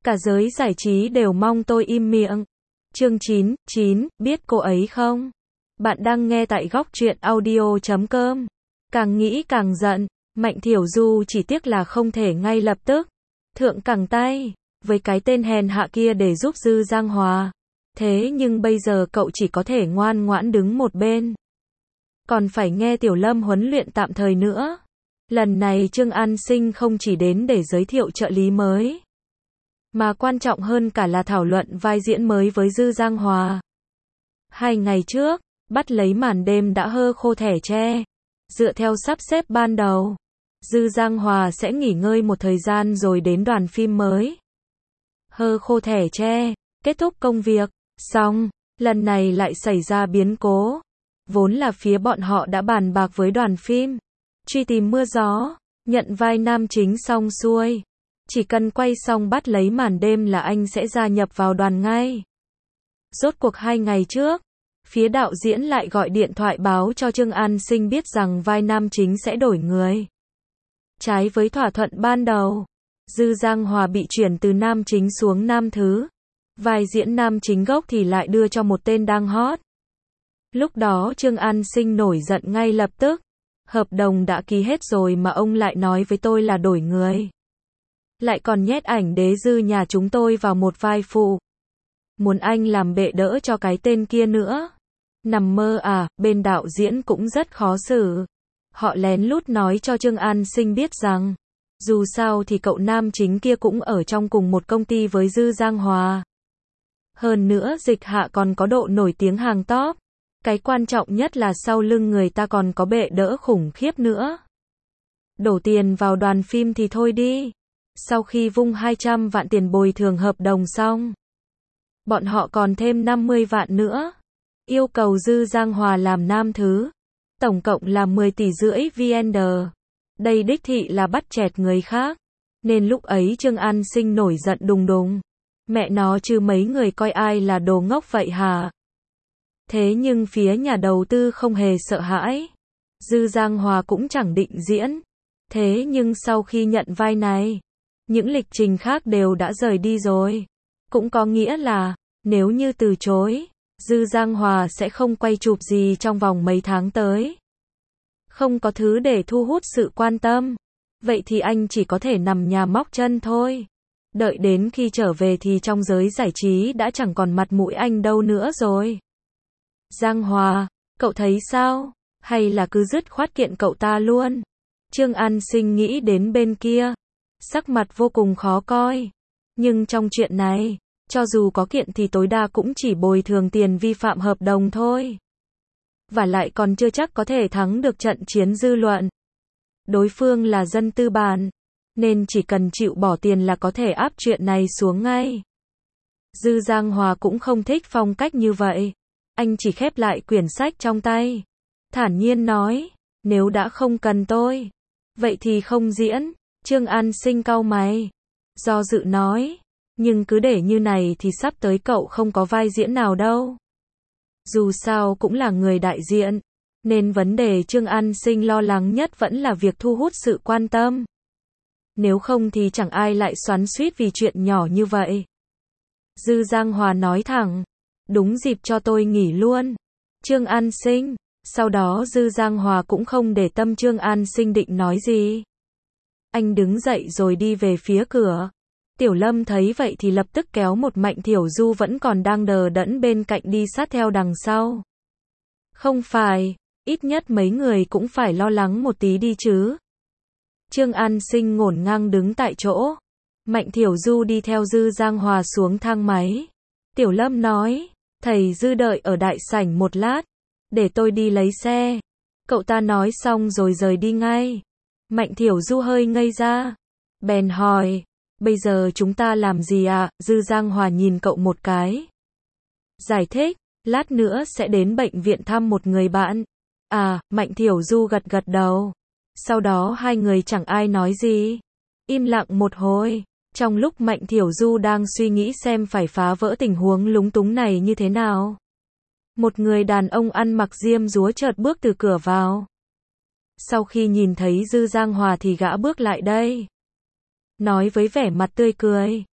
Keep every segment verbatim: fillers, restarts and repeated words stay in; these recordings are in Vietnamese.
Cả giới giải trí đều mong tôi im miệng. Chương chín, chín, biết cô ấy không? Bạn đang nghe tại góc truyện audio chấm com. Càng nghĩ càng giận, Mạnh Thiểu Du chỉ tiếc là không thể ngay lập tức thượng cẳng tay với cái tên hèn hạ kia để giúp Dư Giang Hòa. Thế nhưng bây giờ cậu chỉ có thể ngoan ngoãn đứng một bên. Còn phải nghe Tiểu Lâm huấn luyện tạm thời nữa. Lần này Trương An Sinh không chỉ đến để giới thiệu trợ lý mới, mà quan trọng hơn cả là thảo luận vai diễn mới với Dư Giang Hòa. Hai ngày trước, bắt lấy màn đêm đã hơ khô thẻ tre. Dựa theo sắp xếp ban đầu, Dư Giang Hòa sẽ nghỉ ngơi một thời gian rồi đến đoàn phim mới. Hơ khô thẻ tre, kết thúc công việc, xong, lần này lại xảy ra biến cố. Vốn là phía bọn họ đã bàn bạc với đoàn phim, truy tìm mưa gió, nhận vai nam chính xong xuôi. Chỉ cần quay xong bắt lấy màn đêm là anh sẽ gia nhập vào đoàn ngay. Rốt cuộc hai ngày trước, phía đạo diễn lại gọi điện thoại báo cho Trương An Sinh biết rằng vai nam chính sẽ đổi người. Trái với thỏa thuận ban đầu, Dư Giang Hòa bị chuyển từ nam chính xuống nam thứ. Vai diễn nam chính gốc thì lại đưa cho một tên đang hot. Lúc đó Trương An Sinh nổi giận ngay lập tức. Hợp đồng đã ký hết rồi mà ông lại nói với tôi là đổi người. Lại còn nhét ảnh đế dư nhà chúng tôi vào một vai phụ. Muốn anh làm bệ đỡ cho cái tên kia nữa. Nằm mơ à, bên đạo diễn cũng rất khó xử. Họ lén lút nói cho Trương An Sinh biết rằng, dù sao thì cậu nam chính kia cũng ở trong cùng một công ty với Dư Giang Hòa. Hơn nữa Dịch Hạ còn có độ nổi tiếng hàng top. Cái quan trọng nhất là sau lưng người ta còn có bệ đỡ khủng khiếp nữa. Đổ tiền vào đoàn phim thì thôi đi. Sau khi vung hai trăm vạn tiền bồi thường hợp đồng xong, bọn họ còn thêm năm mươi vạn nữa. Yêu cầu Dư Giang Hòa làm nam thứ. Tổng cộng là mười tỷ rưỡi vê en đê. Đây đích thị là bắt chẹt người khác. Nên lúc ấy Trương An Sinh nổi giận đùng đùng. Mẹ nó chứ mấy người coi ai là đồ ngốc vậy hả? Thế nhưng phía nhà đầu tư không hề sợ hãi. Dư Giang Hòa cũng chẳng định diễn. Thế nhưng sau khi nhận vai này, những lịch trình khác đều đã rời đi rồi. Cũng có nghĩa là, nếu như từ chối, Dư Giang Hòa sẽ không quay chụp gì trong vòng mấy tháng tới. Không có thứ để thu hút sự quan tâm. Vậy thì anh chỉ có thể nằm nhà móc chân thôi. Đợi đến khi trở về thì trong giới giải trí đã chẳng còn mặt mũi anh đâu nữa rồi. Giang Hòa, cậu thấy sao? Hay là cứ dứt khoát kiện cậu ta luôn? Trương An Sinh nghĩ đến bên kia. Sắc mặt vô cùng khó coi. Nhưng trong chuyện này, cho dù có kiện thì tối đa cũng chỉ bồi thường tiền vi phạm hợp đồng thôi. Và lại còn chưa chắc có thể thắng được trận chiến dư luận. Đối phương là dân tư bản, nên chỉ cần chịu bỏ tiền là có thể áp chuyện này xuống ngay. Dư Giang Hòa cũng không thích phong cách như vậy. Anh chỉ khép lại quyển sách trong tay. Thản nhiên nói, nếu đã không cần tôi, vậy thì không diễn. Trương An Sinh cau mày. Do dự nói, nhưng cứ để như này thì sắp tới cậu không có vai diễn nào đâu. Dù sao cũng là người đại diện, nên vấn đề Trương An Sinh lo lắng nhất vẫn là việc thu hút sự quan tâm. Nếu không thì chẳng ai lại xoắn xuýt vì chuyện nhỏ như vậy. Dư Giang Hòa nói thẳng, đúng dịp cho tôi nghỉ luôn. Trương An Sinh, sau đó Dư Giang Hòa cũng không để tâm Trương An Sinh định nói gì. Anh đứng dậy rồi đi về phía cửa. Tiểu Lâm thấy vậy thì lập tức kéo một Mạnh Thiểu Du vẫn còn đang đờ đẫn bên cạnh đi sát theo đằng sau. Không phải, ít nhất mấy người cũng phải lo lắng một tí đi chứ. Trương An Sinh ngổn ngang đứng tại chỗ. Mạnh Thiểu Du đi theo Dư Giang Hòa xuống thang máy. Tiểu Lâm nói, thầy Dư đợi ở đại sảnh một lát, để tôi đi lấy xe. Cậu ta nói xong rồi rời đi ngay. Mạnh Thiểu Du hơi ngây ra. Bèn hỏi, bây giờ chúng ta làm gì ạ? À? Dư Giang Hòa nhìn cậu một cái. Giải thích, lát nữa sẽ đến bệnh viện thăm một người bạn. À, Mạnh Thiểu Du gật gật đầu. Sau đó hai người chẳng ai nói gì. Im lặng một hồi. Trong lúc Mạnh Thiểu Du đang suy nghĩ xem phải phá vỡ tình huống lúng túng này như thế nào, một người đàn ông ăn mặc diêm dúa chợt bước từ cửa vào. Sau khi nhìn thấy Dư Giang Hòa thì gã bước lại đây. Nói với vẻ mặt tươi cười.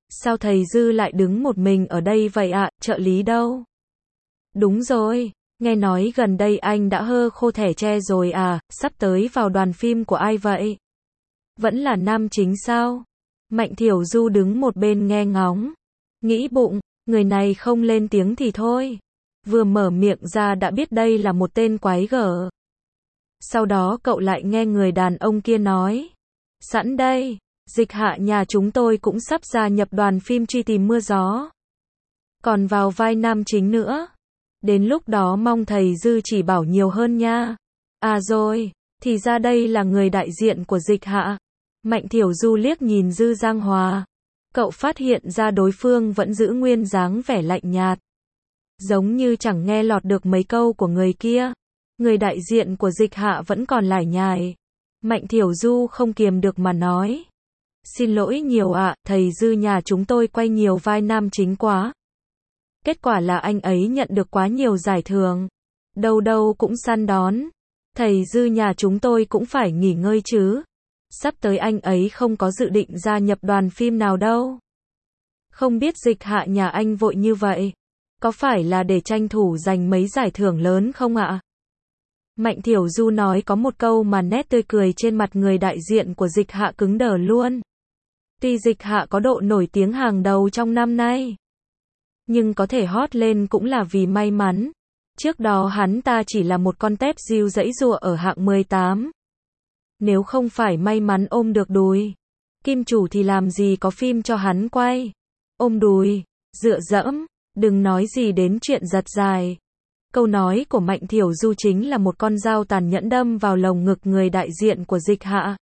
Sao thầy Dư lại đứng một mình ở đây vậy ạ, trợ lý đâu? Đúng rồi, nghe nói gần đây anh đã hơ khô thẻ tre rồi à, sắp tới vào đoàn phim của ai vậy? Vẫn là nam chính sao? Mạnh Thiểu Du đứng một bên nghe ngóng. Nghĩ bụng, người này không lên tiếng thì thôi. Vừa mở miệng ra đã biết đây là một tên quái gở. Sau đó cậu lại nghe người đàn ông kia nói. Sẵn đây, Dịch Hạ nhà chúng tôi cũng sắp gia nhập đoàn phim Truy Tìm Mưa Gió. Còn vào vai nam chính nữa. Đến lúc đó mong thầy Dư chỉ bảo nhiều hơn nha. À rồi, thì ra đây là người đại diện của Dịch Hạ. Mạnh Thiểu Du liếc nhìn Dư Giang Hòa. Cậu phát hiện ra đối phương vẫn giữ nguyên dáng vẻ lạnh nhạt. Giống như chẳng nghe lọt được mấy câu của người kia. Người đại diện của Dịch Hạ vẫn còn lải nhải. Mạnh Thiểu Du không kiềm được mà nói. Xin lỗi nhiều ạ, thầy Dư nhà chúng tôi quay nhiều vai nam chính quá. Kết quả là anh ấy nhận được quá nhiều giải thưởng. Đâu đâu cũng săn đón. Thầy Dư nhà chúng tôi cũng phải nghỉ ngơi chứ. Sắp tới anh ấy không có dự định gia nhập đoàn phim nào đâu. Không biết Dịch Hạ nhà anh vội như vậy. Có phải là để tranh thủ giành mấy giải thưởng lớn không ạ? Mạnh Thiểu Du nói có một câu mà nét tươi cười trên mặt người đại diện của Dịch Hạ cứng đờ luôn. Tuy Dịch Hạ có độ nổi tiếng hàng đầu trong năm nay, nhưng có thể hot lên cũng là vì may mắn. Trước đó hắn ta chỉ là một con tép diêu giãy giụa ở hạng mười tám. Nếu không phải may mắn ôm được đùi, kim chủ thì làm gì có phim cho hắn quay. Ôm đùi, dựa dẫm, đừng nói gì đến chuyện giật dài. Câu nói của Mạnh Thiểu Du chính là một con dao tàn nhẫn đâm vào lồng ngực người đại diện của Dịch Hạ.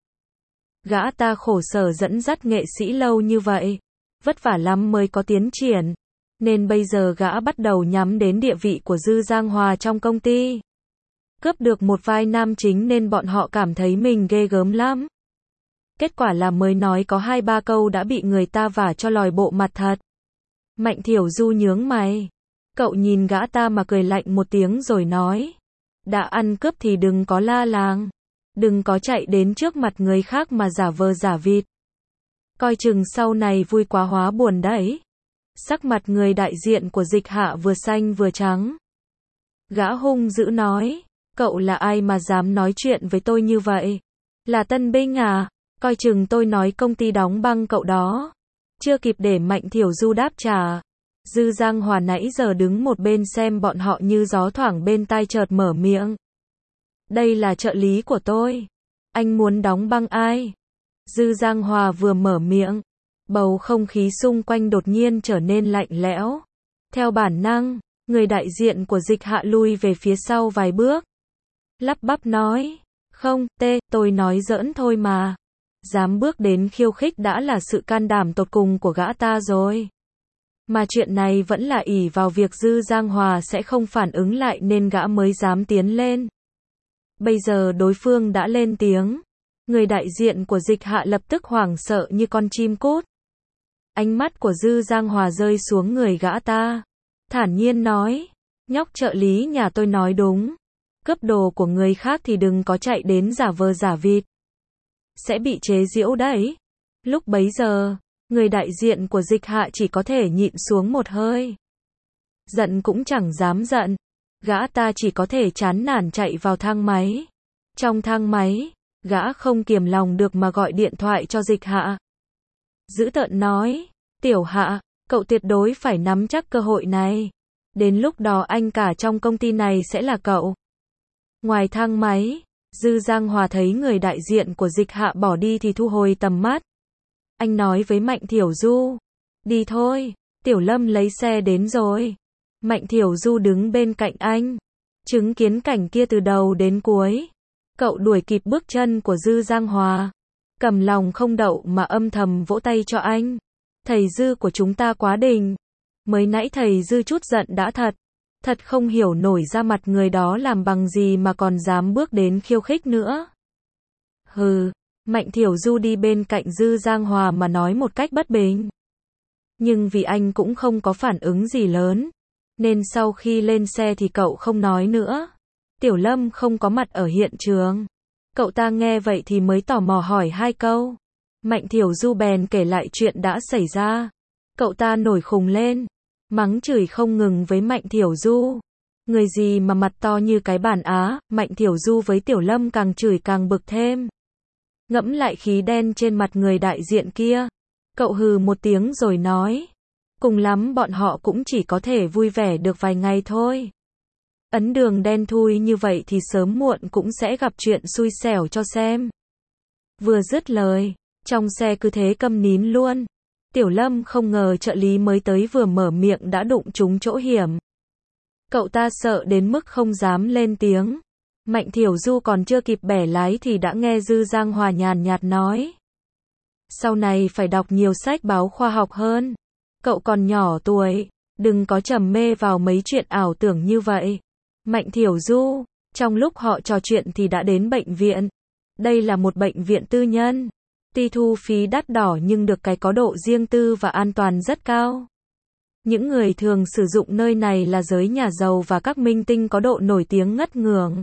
Gã ta khổ sở dẫn dắt nghệ sĩ lâu như vậy, vất vả lắm mới có tiến triển, nên bây giờ gã bắt đầu nhắm đến địa vị của Dư Giang Hòa trong công ty. Cướp được một vai nam chính nên bọn họ cảm thấy mình ghê gớm lắm. Kết quả là mới nói có hai ba câu đã bị người ta vả cho lòi bộ mặt thật. Mạnh Thiểu Du nhướng mày. Cậu nhìn gã ta mà cười lạnh một tiếng rồi nói. Đã ăn cướp thì đừng có la làng. Đừng có chạy đến trước mặt người khác mà giả vờ giả vịt. Coi chừng sau này vui quá hóa buồn đấy. Sắc mặt người đại diện của Dịch Hạ vừa xanh vừa trắng. Gã hung dữ nói. Cậu là ai mà dám nói chuyện với tôi như vậy? Là tân binh à? Coi chừng tôi nói công ty đóng băng cậu đó. Chưa kịp để Mạnh Thiểu Du đáp trả. Dư Giang Hòa nãy giờ đứng một bên xem bọn họ như gió thoảng bên tai chợt mở miệng. Đây là trợ lý của tôi. Anh muốn đóng băng ai? Dư Giang Hòa vừa mở miệng. Bầu không khí xung quanh đột nhiên trở nên lạnh lẽo. Theo bản năng, người đại diện của Dịch Hạ lui về phía sau vài bước. Lắp bắp nói. Không, tê, tôi nói giỡn thôi mà. Dám bước đến khiêu khích đã là sự can đảm tột cùng của gã ta rồi. Mà chuyện này vẫn là ỷ vào việc Dư Giang Hòa sẽ không phản ứng lại nên gã mới dám tiến lên. Bây giờ đối phương đã lên tiếng. Người đại diện của Dịch Hạ lập tức hoảng sợ như con chim cút. Ánh mắt của Dư Giang Hòa rơi xuống người gã ta. Thản nhiên nói. Nhóc trợ lý nhà tôi nói đúng. Cướp đồ của người khác thì đừng có chạy đến giả vờ giả vịt. Sẽ bị chế giễu đấy. Lúc bấy giờ, người đại diện của Dịch Hạ chỉ có thể nhịn xuống một hơi. Giận cũng chẳng dám giận. Gã ta chỉ có thể chán nản chạy vào thang máy. Trong thang máy, gã không kiềm lòng được mà gọi điện thoại cho Dịch Hạ. Dữ tợn nói, Tiểu Hạ, cậu tuyệt đối phải nắm chắc cơ hội này. Đến lúc đó anh cả trong công ty này sẽ là cậu. Ngoài thang máy, Dư Giang Hòa thấy người đại diện của Dịch Hạ bỏ đi thì thu hồi tầm mắt. Anh nói với Mạnh Thiểu Du. Đi thôi, Tiểu Lâm lấy xe đến rồi. Mạnh Thiểu Du đứng bên cạnh anh. Chứng kiến cảnh kia từ đầu đến cuối. Cậu đuổi kịp bước chân của Dư Giang Hòa. Cầm lòng không đậu mà âm thầm vỗ tay cho anh. Thầy Dư của chúng ta quá đỉnh. Mới nãy thầy Dư chút giận đã thật. Thật không hiểu nổi ra mặt người đó làm bằng gì mà còn dám bước đến khiêu khích nữa. Hừ, Mạnh Thiểu Du đi bên cạnh Dư Giang Hòa mà nói một cách bất bình. Nhưng vì anh cũng không có phản ứng gì lớn, nên sau khi lên xe thì cậu không nói nữa. Tiểu Lâm không có mặt ở hiện trường. Cậu ta nghe vậy thì mới tò mò hỏi hai câu. Mạnh Thiểu Du bèn kể lại chuyện đã xảy ra. Cậu ta nổi khùng lên, mắng chửi không ngừng với Mạnh Thiểu Du. Người gì mà mặt to như cái bàn á, Mạnh Thiểu Du với Tiểu Lâm càng chửi càng bực thêm. Ngẫm lại khí đen trên mặt người đại diện kia. Cậu hừ một tiếng rồi nói. Cùng lắm bọn họ cũng chỉ có thể vui vẻ được vài ngày thôi. Ấn đường đen thui như vậy thì sớm muộn cũng sẽ gặp chuyện xui xẻo cho xem. Vừa dứt lời, trong xe cứ thế câm nín luôn. Tiểu Lâm không ngờ trợ lý mới tới vừa mở miệng đã đụng trúng chỗ hiểm. Cậu ta sợ đến mức không dám lên tiếng. Mạnh Thiểu Du còn chưa kịp bẻ lái thì đã nghe Dư Giang Hòa nhàn nhạt nói. Sau này phải đọc nhiều sách báo khoa học hơn. Cậu còn nhỏ tuổi, đừng có trầm mê vào mấy chuyện ảo tưởng như vậy. Mạnh Thiểu Du, trong lúc họ trò chuyện thì đã đến bệnh viện. Đây là một bệnh viện tư nhân. Tuy thu phí đắt đỏ nhưng được cái có độ riêng tư và an toàn rất cao. Những người thường sử dụng nơi này là giới nhà giàu và các minh tinh có độ nổi tiếng ngất ngưởng.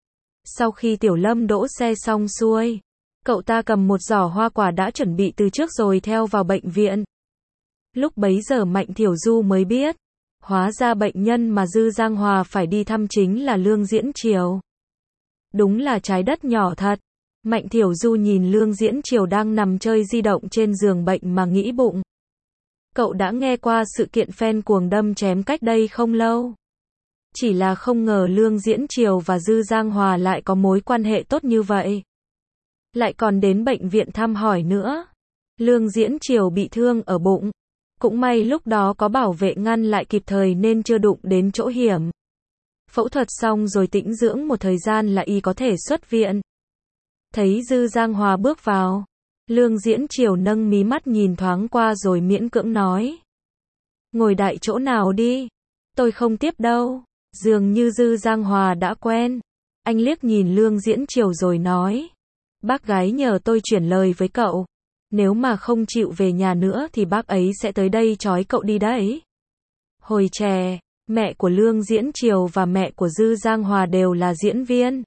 Sau khi Tiểu Lâm đỗ xe xong xuôi, cậu ta cầm một giỏ hoa quả đã chuẩn bị từ trước rồi theo vào bệnh viện. Lúc bấy giờ Mạnh Thiểu Du mới biết, hóa ra bệnh nhân mà Dư Giang Hòa phải đi thăm chính là Lương Diễn Triều. Đúng là trái đất nhỏ thật. Mạnh Thiểu Du nhìn Lương Diễn Triều đang nằm chơi di động trên giường bệnh mà nghĩ bụng. Cậu đã nghe qua sự kiện fan cuồng đâm chém cách đây không lâu. Chỉ là không ngờ Lương Diễn Triều và Dư Giang Hòa lại có mối quan hệ tốt như vậy. Lại còn đến bệnh viện thăm hỏi nữa. Lương Diễn Triều bị thương ở bụng. Cũng may lúc đó có bảo vệ ngăn lại kịp thời nên chưa đụng đến chỗ hiểm. Phẫu thuật xong rồi tĩnh dưỡng một thời gian là y có thể xuất viện. Thấy Dư Giang Hòa bước vào, Lương Diễn Triều nâng mí mắt nhìn thoáng qua rồi miễn cưỡng nói. Ngồi đại chỗ nào đi, tôi không tiếp đâu. Dường như Dư Giang Hòa đã quen. Anh liếc nhìn Lương Diễn Triều rồi nói. Bác gái nhờ tôi chuyển lời với cậu. Nếu mà không chịu về nhà nữa thì bác ấy sẽ tới đây trói cậu đi đấy. Hồi trẻ, mẹ của Lương Diễn Triều và mẹ của Dư Giang Hòa đều là diễn viên.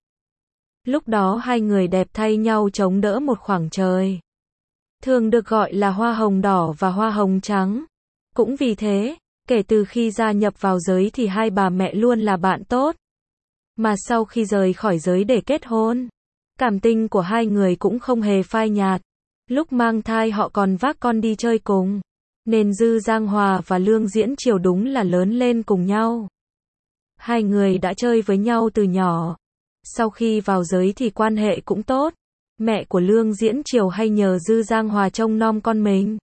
Lúc đó hai người đẹp thay nhau chống đỡ một khoảng trời. Thường được gọi là hoa hồng đỏ và hoa hồng trắng. Cũng vì thế, kể từ khi gia nhập vào giới thì hai bà mẹ luôn là bạn tốt. Mà sau khi rời khỏi giới để kết hôn, cảm tình của hai người cũng không hề phai nhạt. Lúc mang thai họ còn vác con đi chơi cùng. Nên Dư Giang Hòa và Lương Diễn Triều đúng là lớn lên cùng nhau. Hai người đã chơi với nhau từ nhỏ. Sau khi vào giới thì quan hệ cũng tốt. Mẹ của Lương Diễn Triều hay nhờ Dư Giang Hòa trông nom con mình.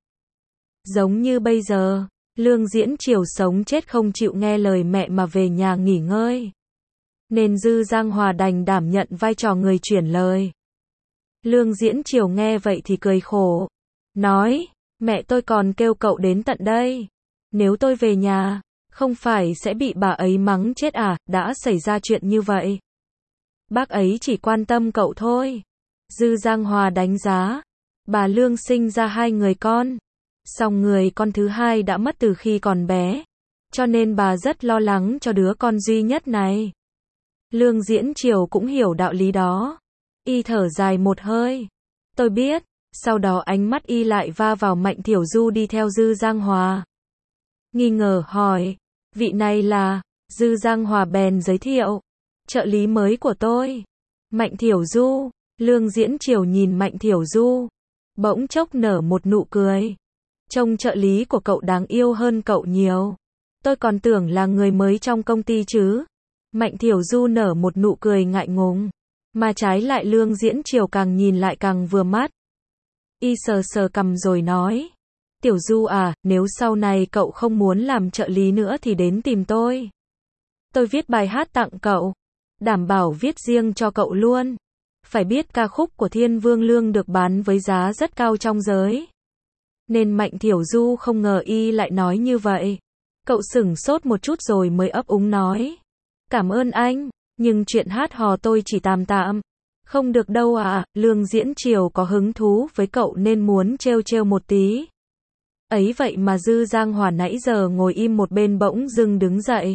Giống như bây giờ, Lương Diễn Triều sống chết không chịu nghe lời mẹ mà về nhà nghỉ ngơi. Nên Dư Giang Hòa đành đảm nhận vai trò người chuyển lời. Lương Diễn Triều nghe vậy thì cười khổ. Nói, mẹ tôi còn kêu cậu đến tận đây. Nếu tôi về nhà, không phải sẽ bị bà ấy mắng chết à, đã xảy ra chuyện như vậy. Bác ấy chỉ quan tâm cậu thôi. Dư Giang Hòa đánh giá. Bà Lương sinh ra hai người con. Song người con thứ hai đã mất từ khi còn bé. Cho nên bà rất lo lắng cho đứa con duy nhất này. Lương Diễn Triều cũng hiểu đạo lý đó. Y thở dài một hơi. Tôi biết. Sau đó ánh mắt y lại va vào Mạnh Thiểu Du đi theo Dư Giang Hòa. Nghi ngờ hỏi. Vị này là... Dư Giang Hòa bèn giới thiệu. Trợ lý mới của tôi. Mạnh Thiểu Du. Lương Diễn Triều nhìn Mạnh Thiểu Du. Bỗng chốc nở một nụ cười. Trông trợ lý của cậu đáng yêu hơn cậu nhiều. Tôi còn tưởng là người mới trong công ty chứ. Mạnh Thiểu Du nở một nụ cười ngại ngùng. Mà trái lại Lương Diễn Triều càng nhìn lại càng vừa mắt. Y sờ sờ cằm rồi nói. Tiểu Du à, nếu sau này cậu không muốn làm trợ lý nữa thì đến tìm tôi. Tôi viết bài hát tặng cậu. Đảm bảo viết riêng cho cậu luôn. Phải biết ca khúc của Thiên Vương Lương được bán với giá rất cao trong giới. Nên Mạnh Thiểu Du không ngờ y lại nói như vậy. Cậu sửng sốt một chút rồi mới ấp úng nói. Cảm ơn anh, nhưng chuyện hát hò tôi chỉ tạm tạm. Không được đâu ạ, Lương Diễn Triều có hứng thú với cậu nên muốn trêu trêu một tí. Ấy vậy mà Dư Giang Hòa nãy giờ ngồi im một bên bỗng dưng đứng dậy.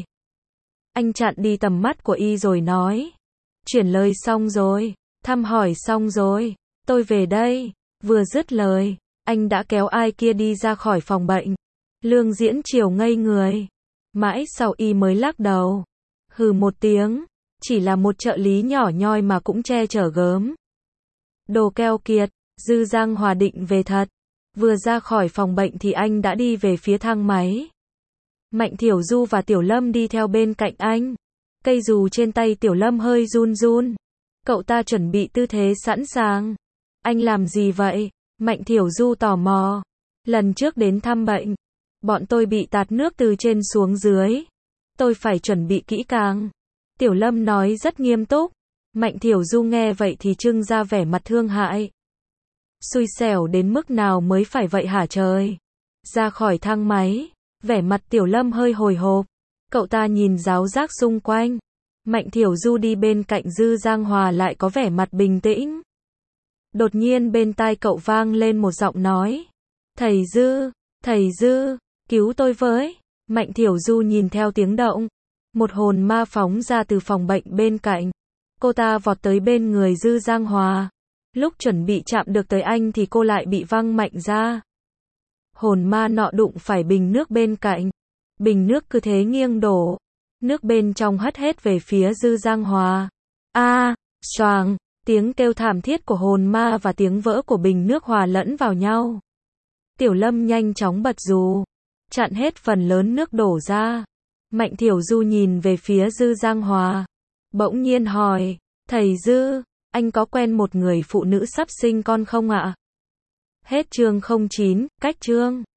Anh chặn đi tầm mắt của y rồi nói. Chuyển lời xong rồi, thăm hỏi xong rồi, tôi về đây. Vừa dứt lời, anh đã kéo ai kia đi ra khỏi phòng bệnh. Lương Diễn Triều ngây người. Mãi sau y mới lắc đầu. Hừ một tiếng. Chỉ là một trợ lý nhỏ nhoi mà cũng che chở gớm. Đồ keo kiệt. Dư Giang Hòa định về thật. Vừa ra khỏi phòng bệnh thì anh đã đi về phía thang máy. Mạnh Thiểu Du và Tiểu Lâm đi theo bên cạnh anh. Cây dù trên tay Tiểu Lâm hơi run run. Cậu ta chuẩn bị tư thế sẵn sàng. Anh làm gì vậy? Mạnh Thiểu Du tò mò. Lần trước đến thăm bệnh, bọn tôi bị tạt nước từ trên xuống dưới. Tôi phải chuẩn bị kỹ càng. Tiểu Lâm nói rất nghiêm túc. Mạnh Thiểu Du nghe vậy thì trưng ra vẻ mặt thương hại. Xui xẻo đến mức nào mới phải vậy hả trời? Ra khỏi thang máy, vẻ mặt Tiểu Lâm hơi hồi hộp. Cậu ta nhìn ráo rác xung quanh. Mạnh Thiểu Du đi bên cạnh Dư Giang Hòa lại có vẻ mặt bình tĩnh. Đột nhiên bên tai cậu vang lên một giọng nói. Thầy Dư, thầy Dư, cứu tôi với. Mạnh Thiểu Du nhìn theo tiếng động. Một hồn ma phóng ra từ phòng bệnh bên cạnh. Cô ta vọt tới bên người Dư Giang Hòa. Lúc chuẩn bị chạm được tới anh thì cô lại bị văng mạnh ra. Hồn ma nọ đụng phải bình nước bên cạnh. Bình nước cứ thế nghiêng đổ. Nước bên trong hất hết về phía Dư Giang Hòa. A, à, xoàng, tiếng kêu thảm thiết của hồn ma và tiếng vỡ của bình nước hòa lẫn vào nhau. Tiểu Lâm nhanh chóng bật dù, chặn hết phần lớn nước đổ ra. Mạnh Thiểu Du nhìn về phía Dư Giang Hòa. Bỗng nhiên hỏi, thầy Dư, anh có quen một người phụ nữ sắp sinh con không ạ? Hết chương không chín, cách chương.